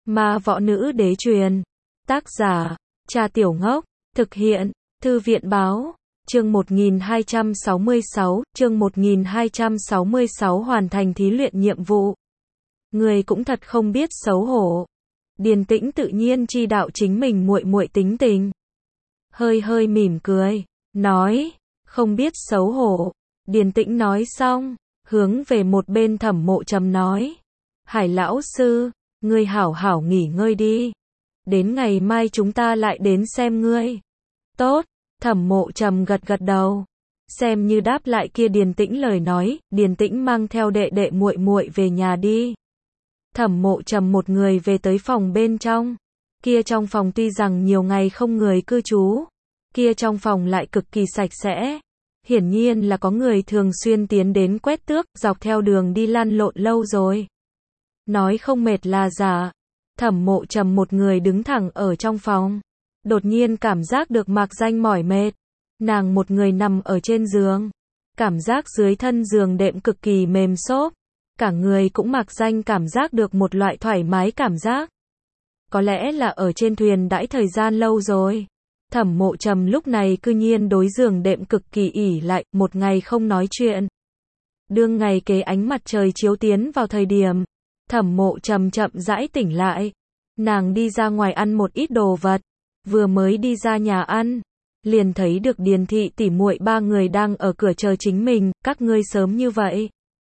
Ma võ nữ đế truyền. Tác giả, Trà Tiểu Ngốc. Thực hiện, Thư viện báo. Chương 1266, hoàn thành thí luyện nhiệm vụ. Người cũng thật không biết xấu hổ. Điền Tĩnh tự nhiên chi đạo chính mình muội muội tính tình. Hơi hơi mỉm cười, nói, không biết xấu hổ. Điền Tĩnh nói xong, hướng về một bên Thẩm Mộ Trầm nói, Hải lão sư, ngươi hảo hảo nghỉ ngơi đi. Đến ngày mai chúng ta lại đến xem ngươi. Tốt, Thẩm Mộ Trầm gật gật đầu. Xem như đáp lại kia Điền Tĩnh lời nói, Điền Tĩnh mang theo đệ đệ muội muội về nhà đi. Thẩm Mộ Trầm một người về tới phòng bên trong. Kia trong phòng tuy rằng nhiều ngày không người cư trú, kia trong phòng lại cực kỳ sạch sẽ. Hiển nhiên là có người thường xuyên tiến đến quét tước, dọc theo đường đi lăn lộn lâu rồi. Nói không mệt là giả. Thẩm Mộ Trầm một người đứng thẳng ở trong phòng. Đột nhiên cảm giác được mạc danh mỏi mệt. Nàng một người nằm ở trên giường. Cảm giác dưới thân giường đệm cực kỳ mềm xốp. Cả người cũng mạc danh cảm giác được một loại thoải mái cảm giác. Có lẽ là ở trên thuyền đãi thời gian lâu rồi. Thẩm Mộ Trầm lúc này cư nhiên đối giường đệm cực kỳ ỷ lại, một ngày không nói chuyện. Đương ngày kế ánh mặt trời chiếu tiến vào thời điểm, Thẩm Mộ Trầm chậm rãi tỉnh lại. Nàng đi ra ngoài ăn một ít đồ vật, vừa mới đi ra nhà ăn, liền thấy được Điền thị tỷ muội ba người đang ở cửa chờ chính mình, các ngươi sớm như vậy.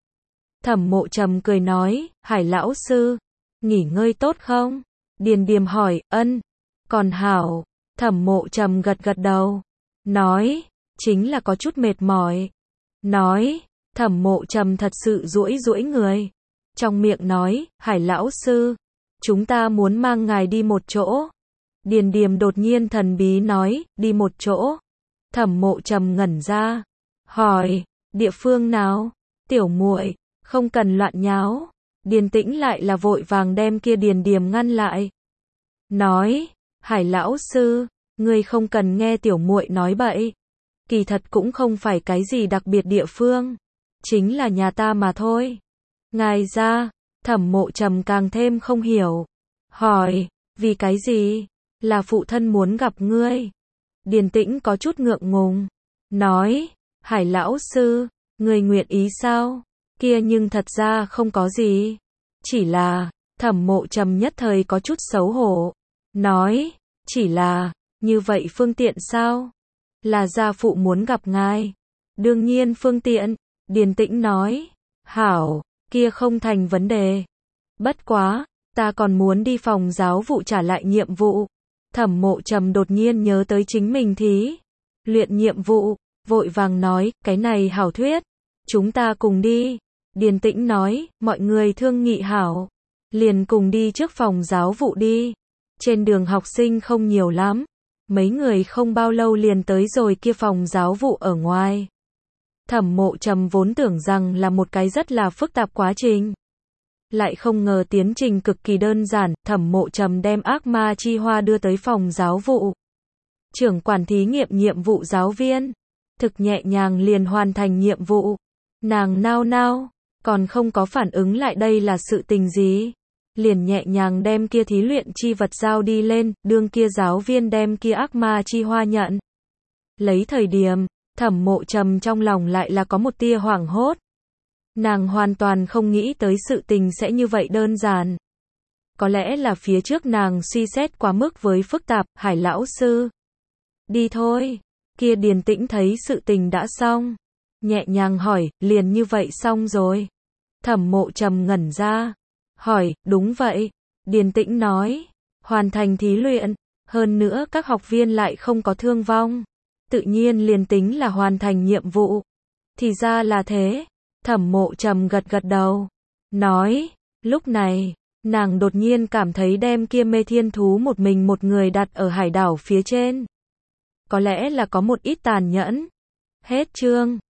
Thẩm Mộ Trầm cười nói, Hải lão sư, nghỉ ngơi tốt không? Điền Điềm hỏi, ân, còn hảo. Thẩm Mộ Trầm gật gật đầu, nói, chính là có chút mệt mỏi. Nói, Thẩm Mộ Trầm thật sự duỗi duỗi người. Trong miệng nói, Hải lão sư, chúng ta muốn mang ngài đi một chỗ. Điền Điềm đột nhiên thần bí nói, đi một chỗ. Thẩm Mộ Trầm ngẩn ra, hỏi, địa phương nào? Tiểu muội, không cần loạn nháo. Điền Tĩnh lại là vội vàng đem kia Điền Điềm ngăn lại. Nói, Hải lão sư, ngươi không cần nghe tiểu muội nói bậy. Kỳ thật cũng không phải cái gì đặc biệt địa phương, chính là nhà ta mà thôi. Ngài ra, Thẩm Mộ Trầm càng thêm không hiểu. Hỏi, vì cái gì? Là phụ thân muốn gặp ngươi. Điền Tĩnh có chút ngượng ngùng. Nói, Hải lão sư, ngươi nguyện ý sao? Kia nhưng thật ra không có gì. Chỉ là, Thẩm Mộ Trầm nhất thời có chút xấu hổ. Nói, chỉ là, như vậy phương tiện sao? Là gia phụ muốn gặp ngài. Đương nhiên phương tiện. Điền Tĩnh nói, hảo, kia không thành vấn đề. Bất quá, ta còn muốn đi phòng giáo vụ trả lại nhiệm vụ. Thẩm Mộ Trầm đột nhiên nhớ tới chính mình thí luyện nhiệm vụ, vội vàng nói, cái này hảo thuyết, chúng ta cùng đi. Điền Tĩnh nói, mọi người thương nghị hảo, liền cùng đi trước phòng giáo vụ đi. Trên đường học sinh không nhiều lắm, mấy người không bao lâu liền tới rồi kia phòng giáo vụ ở ngoài. Thẩm Mộ Trầm vốn tưởng rằng là một cái rất là phức tạp quá trình. Lại không ngờ tiến trình cực kỳ đơn giản, Thẩm Mộ Trầm đem ác ma chi hoa đưa tới phòng giáo vụ. Trưởng quản thí nghiệm nhiệm vụ giáo viên, thực nhẹ nhàng liền hoàn thành nhiệm vụ. Nàng nao nao, còn không có phản ứng lại đây là sự tình gì. Liền nhẹ nhàng đem kia thí luyện chi vật giao đi lên, đương kia giáo viên đem kia ác ma chi hoa nhận. Lấy thời điểm, Thẩm Mộ Trầm trong lòng lại là có một tia hoảng hốt. Nàng hoàn toàn không nghĩ tới sự tình sẽ như vậy đơn giản. Có lẽ là phía trước nàng suy xét quá mức với phức tạp, Hải lão sư. Đi thôi. Kia Điền Tĩnh thấy sự tình đã xong. Nhẹ nhàng hỏi, liền như vậy xong rồi. Thẩm Mộ Trầm ngẩn ra. Hỏi, đúng vậy. Điền Tĩnh nói, hoàn thành thí luyện, hơn nữa các học viên lại không có thương vong. Tự nhiên liền tính là hoàn thành nhiệm vụ. Thì ra là thế. Thẩm Mộ Trầm gật gật đầu. Nói, lúc này, nàng đột nhiên cảm thấy đem kia mê thiên thú một mình một người đặt ở hải đảo phía trên. Có lẽ là có một ít tàn nhẫn. Hết chương.